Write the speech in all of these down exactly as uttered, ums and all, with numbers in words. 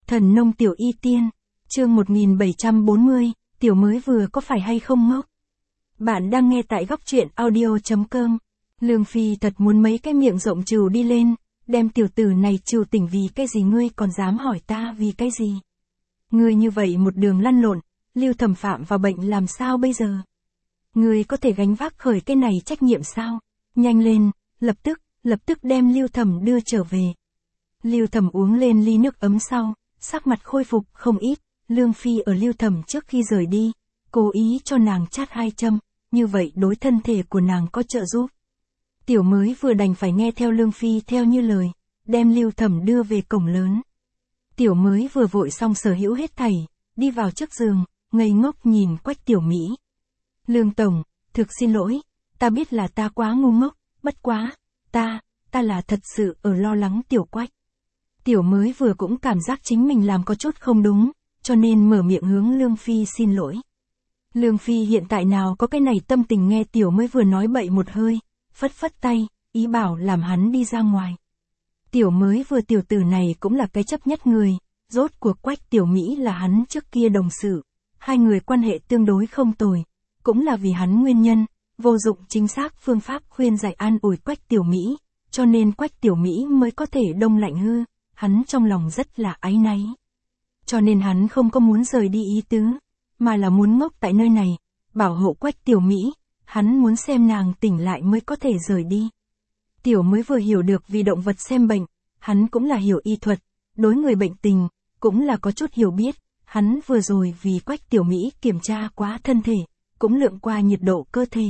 Thần nông tiểu y tiên, chương một nghìn bảy trăm bốn mươi, tiểu mới vừa có phải hay không ngốc? Bạn đang nghe tại góc truyện audio.com. Lương Phi thật muốn mấy cái miệng rộng trừ đi lên, đem tiểu tử này trừ tỉnh vì cái gì ngươi còn dám hỏi ta vì cái gì? Ngươi như vậy một đường lăn lộn, Lưu Thẩm phạm vào bệnh làm sao bây giờ? Ngươi có thể gánh vác khởi cái này trách nhiệm sao? Nhanh lên, lập tức, lập tức đem Lưu Thẩm đưa trở về. Lưu Thẩm uống lên ly nước ấm sau, sắc mặt khôi phục không ít, Lương Phi ở Lưu Thẩm trước khi rời đi, cố ý cho nàng chát hai châm, như vậy đối thân thể của nàng có trợ giúp. Tiểu mới vừa đành phải nghe theo Lương Phi theo như lời, đem Lưu Thẩm đưa về cổng lớn. Tiểu mới vừa vội xong sở hữu hết thảy, đi vào trước giường, ngây ngốc nhìn Quách Tiểu Mỹ. Lương Tổng, thực xin lỗi, ta biết là ta quá ngu ngốc, bất quá, ta, ta là thật sự ở lo lắng Tiểu Quách. Tiểu mới vừa cũng cảm giác chính mình làm có chút không đúng, cho nên mở miệng hướng Lương Phi xin lỗi. Lương Phi hiện tại nào có cái này tâm tình nghe Tiểu mới vừa nói bậy một hơi, phất phất tay, ý bảo làm hắn đi ra ngoài. Tiểu mới vừa tiểu tử này cũng là cái chấp nhất người, rốt cuộc Quách Tiểu Mỹ là hắn trước kia đồng sự, hai người quan hệ tương đối không tồi, cũng là vì hắn nguyên nhân, vô dụng chính xác phương pháp khuyên giải an ủi Quách Tiểu Mỹ, cho nên Quách Tiểu Mỹ mới có thể đông lạnh hư, hắn trong lòng rất là áy náy. Cho nên hắn không có muốn rời đi ý tứ, mà là muốn ngốc tại nơi này, bảo hộ Quách Tiểu Mỹ, hắn muốn xem nàng tỉnh lại mới có thể rời đi. Tiểu mới vừa hiểu được vì động vật xem bệnh, hắn cũng là hiểu y thuật, đối người bệnh tình, cũng là có chút hiểu biết, hắn vừa rồi vì Quách Tiểu Mỹ kiểm tra quá thân thể, cũng lượng qua nhiệt độ cơ thể.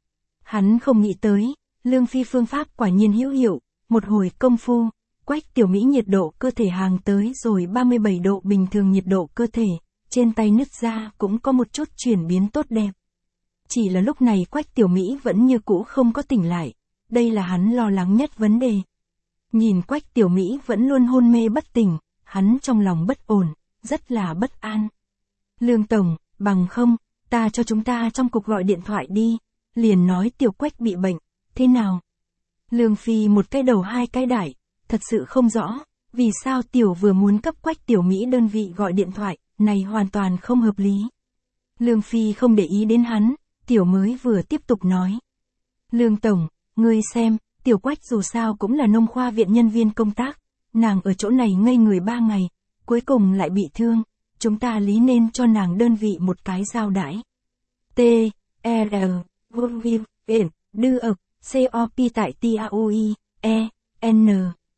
Hắn không nghĩ tới, Lương Phi phương pháp quả nhiên hữu hiệu, một hồi công phu, Quách Tiểu Mỹ nhiệt độ cơ thể hàng tới rồi ba mươi bảy độ bình thường nhiệt độ cơ thể, trên tay nứt ra cũng có một chút chuyển biến tốt đẹp. Chỉ là lúc này Quách Tiểu Mỹ vẫn như cũ không có tỉnh lại, đây là hắn lo lắng nhất vấn đề. Nhìn Quách Tiểu Mỹ vẫn luôn hôn mê bất tỉnh, hắn trong lòng bất ổn, rất là bất an. Lương Tổng, bằng không, ta cho chúng ta trong cục gọi điện thoại đi, liền nói Tiểu Quách bị bệnh, thế nào? Lương Phi một cái đầu hai cái đại, thật sự không rõ, vì sao Tiểu vừa muốn cấp Quách Tiểu Mỹ đơn vị gọi điện thoại, này hoàn toàn không hợp lý. Lương Phi không để ý đến hắn, Tiểu mới vừa tiếp tục nói. Lương Tổng, ngươi xem, Tiểu Quách dù sao cũng là nông khoa viện nhân viên công tác, nàng ở chỗ này ngây người ba ngày, cuối cùng lại bị thương, chúng ta lý nên cho nàng đơn vị một cái giao đãi. T, R, V, V, N, đưa ực, C O P tại T A U I, E, N.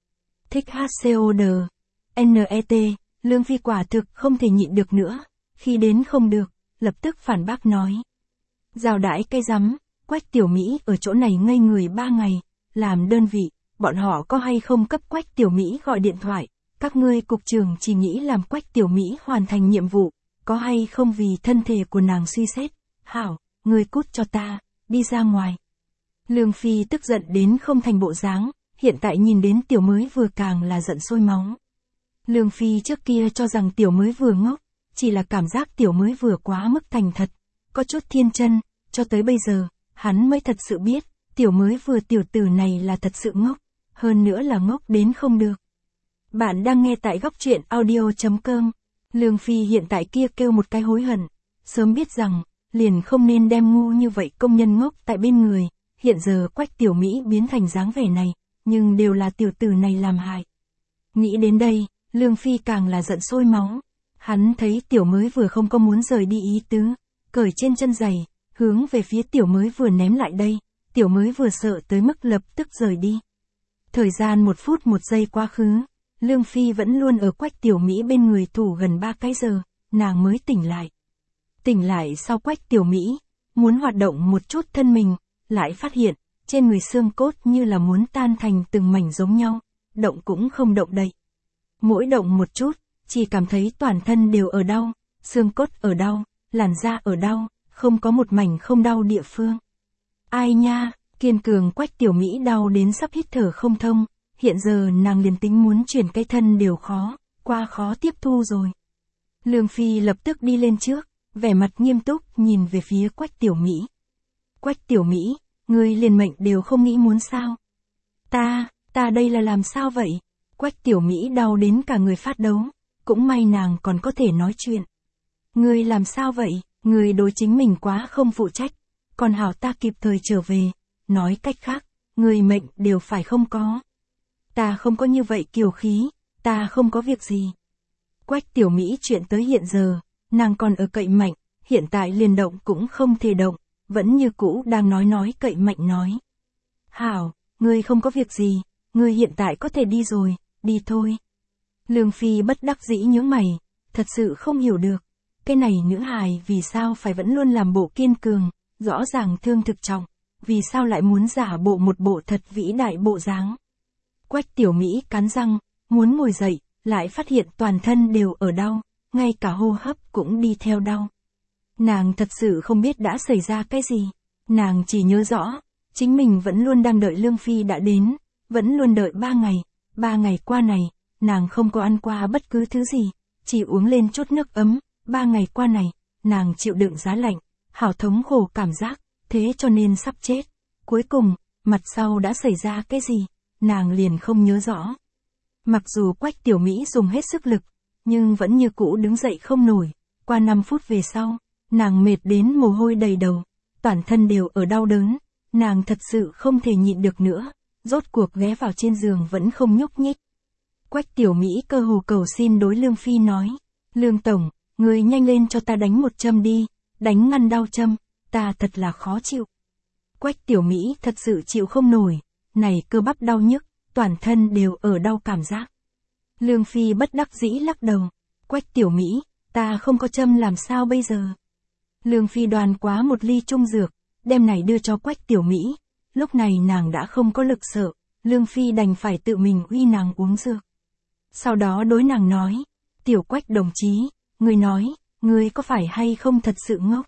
Thích H C O D, N E T, Lương Phi quả thực không thể nhịn được nữa, khi đến không được, lập tức phản bác nói. Giao đãi cây rắm, Quách Tiểu Mỹ ở chỗ này ngây người ba ngày, làm đơn vị, bọn họ có hay không cấp Quách Tiểu Mỹ gọi điện thoại, các ngươi cục trưởng chỉ nghĩ làm Quách Tiểu Mỹ hoàn thành nhiệm vụ, có hay không vì thân thể của nàng suy xét, hảo, ngươi cút cho ta, đi ra ngoài. Lương Phi tức giận đến không thành bộ dáng, hiện tại nhìn đến Tiểu mới vừa càng là giận sôi máu. Lương Phi trước kia cho rằng Tiểu mới vừa ngốc, chỉ là cảm giác Tiểu mới vừa quá mức thành thật, có chút thiên chân, cho tới bây giờ, hắn mới thật sự biết, Tiểu mới vừa tiểu tử này là thật sự ngốc, hơn nữa là ngốc đến không được. Bạn đang nghe tại góc truyện audio.com, Lương Phi hiện tại kia kêu một cái hối hận, sớm biết rằng, liền không nên đem ngu như vậy công nhân ngốc tại bên người, hiện giờ Quách Tiểu Mỹ biến thành dáng vẻ này, nhưng đều là tiểu tử này làm hại. Nghĩ đến đây, Lương Phi càng là giận sôi máu, hắn thấy Tiểu mới vừa không có muốn rời đi ý tứ, cởi trên chân giày, hướng về phía Tiểu mới vừa ném lại đây, Tiểu mới vừa sợ tới mức lập tức rời đi. Thời gian một phút một giây quá khứ, Lương Phi vẫn luôn ở Quách Tiểu Mỹ bên người thủ gần ba cái giờ, nàng mới tỉnh lại. Tỉnh lại sau Quách Tiểu Mỹ, muốn hoạt động một chút thân mình, lại phát hiện, trên người xương cốt như là muốn tan thành từng mảnh giống nhau, động cũng không động đậy. Mỗi động một chút, chỉ cảm thấy toàn thân đều ở đau, xương cốt ở đau, làn da ở đau, không có một mảnh không đau địa phương. Ai nha, kiên cường Quách Tiểu Mỹ đau đến sắp hít thở không thông, hiện giờ nàng liền tính muốn chuyển cái thân đều khó, qua khó tiếp thu rồi. Lương Phi lập tức đi lên trước, vẻ mặt nghiêm túc nhìn về phía Quách Tiểu Mỹ. Quách Tiểu Mỹ, ngươi liền mệnh đều không nghĩ muốn sao? Ta, ta đây là làm sao vậy? Quách Tiểu Mỹ đau đến cả người phát đấu, cũng may nàng còn có thể nói chuyện. Ngươi làm sao vậy, ngươi đối chính mình quá không phụ trách, còn hảo ta kịp thời trở về, nói cách khác, ngươi mệnh đều phải không có. Ta không có như vậy kiều khí, ta không có việc gì. Quách Tiểu Mỹ chuyện tới hiện giờ, nàng còn ở cậy mạnh, hiện tại liền động cũng không thể động, vẫn như cũ đang nói nói cậy mạnh nói. Hảo, ngươi không có việc gì, ngươi hiện tại có thể đi rồi, đi thôi. Lương Phi bất đắc dĩ nhướng mày, thật sự không hiểu được, cái này nữ hài vì sao phải vẫn luôn làm bộ kiên cường, rõ ràng thương thực trọng, vì sao lại muốn giả bộ một bộ thật vĩ đại bộ dáng. Quách Tiểu Mỹ cắn răng, muốn ngồi dậy, lại phát hiện toàn thân đều ở đau, ngay cả hô hấp cũng đi theo đau. Nàng thật sự không biết đã xảy ra cái gì, nàng chỉ nhớ rõ, chính mình vẫn luôn đang đợi Lương Phi đã đến, vẫn luôn đợi ba ngày, ba ngày qua này, nàng không có ăn qua bất cứ thứ gì, chỉ uống lên chút nước ấm, ba ngày qua này, nàng chịu đựng giá lạnh, hảo thống khổ cảm giác, thế cho nên sắp chết. Cuối cùng, mặt sau đã xảy ra cái gì, nàng liền không nhớ rõ. Mặc dù Quách Tiểu Mỹ dùng hết sức lực, nhưng vẫn như cũ đứng dậy không nổi, qua năm phút về sau, nàng mệt đến mồ hôi đầy đầu, toàn thân đều ở đau đớn, nàng thật sự không thể nhịn được nữa, rốt cuộc ghé vào trên giường vẫn không nhúc nhích. Quách Tiểu Mỹ cơ hồ cầu xin đối Lương Phi nói, Lương Tổng, người nhanh lên cho ta đánh một châm đi, đánh ngăn đau châm, ta thật là khó chịu. Quách Tiểu Mỹ thật sự chịu không nổi, này cơ bắp đau nhức, toàn thân đều ở đau cảm giác. Lương Phi bất đắc dĩ lắc đầu, Quách Tiểu Mỹ, ta không có châm làm sao bây giờ. Lương Phi đoan quá một ly trung dược, đem này đưa cho Quách Tiểu Mỹ, lúc này nàng đã không có lực sợ, Lương Phi đành phải tự mình uy nàng uống dược. Sau đó đối nàng nói, Tiểu Quách đồng chí, người nói, người có phải hay không thật sự ngốc.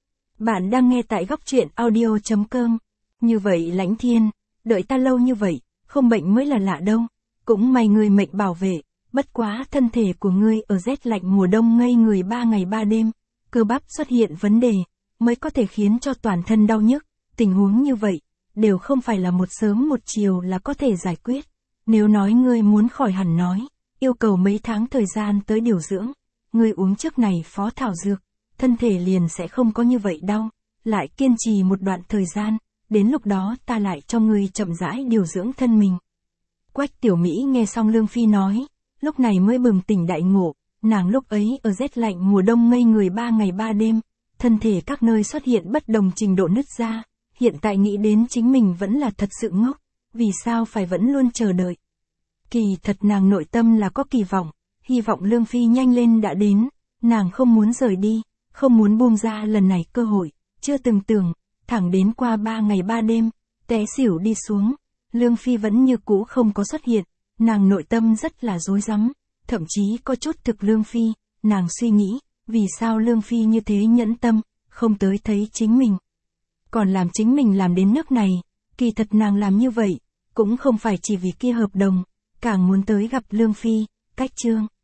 Bạn đang nghe tại góc truyện audio chấm com. Như vậy Lãnh Thiên, đợi ta lâu như vậy, không bệnh mới là lạ đâu, cũng may người mệnh bảo vệ, bất quá thân thể của ngươi ở rét lạnh mùa đông ngây người ba ngày ba đêm, cơ bắp xuất hiện vấn đề, mới có thể khiến cho toàn thân đau nhức, tình huống như vậy, đều không phải là một sớm một chiều là có thể giải quyết. Nếu nói ngươi muốn khỏi hẳn nói, yêu cầu mấy tháng thời gian tới điều dưỡng, ngươi uống trước này phó thảo dược, thân thể liền sẽ không có như vậy đau, lại kiên trì một đoạn thời gian, đến lúc đó ta lại cho ngươi chậm rãi điều dưỡng thân mình. Quách Tiểu Mỹ nghe xong Lương Phi nói, lúc này mới bừng tỉnh đại ngộ, nàng lúc ấy ở rét lạnh mùa đông ngây người ba ngày ba đêm, thân thể các nơi xuất hiện bất đồng trình độ nứt ra, hiện tại nghĩ đến chính mình vẫn là thật sự ngốc, vì sao phải vẫn luôn chờ đợi. Kỳ thật nàng nội tâm là có kỳ vọng, hy vọng Lương Phi nhanh lên đã đến, nàng không muốn rời đi, không muốn buông ra lần này cơ hội, chưa từng tưởng, thẳng đến qua ba ngày ba đêm, té xỉu đi xuống, Lương Phi vẫn như cũ không có xuất hiện, nàng nội tâm rất là rối rắm, thậm chí có chút thực Lương Phi, nàng suy nghĩ, vì sao Lương Phi như thế nhẫn tâm, không tới thấy chính mình. Còn làm chính mình làm đến nước này, kỳ thật nàng làm như vậy, cũng không phải chỉ vì kia hợp đồng, càng muốn tới gặp Lương Phi, cách chương.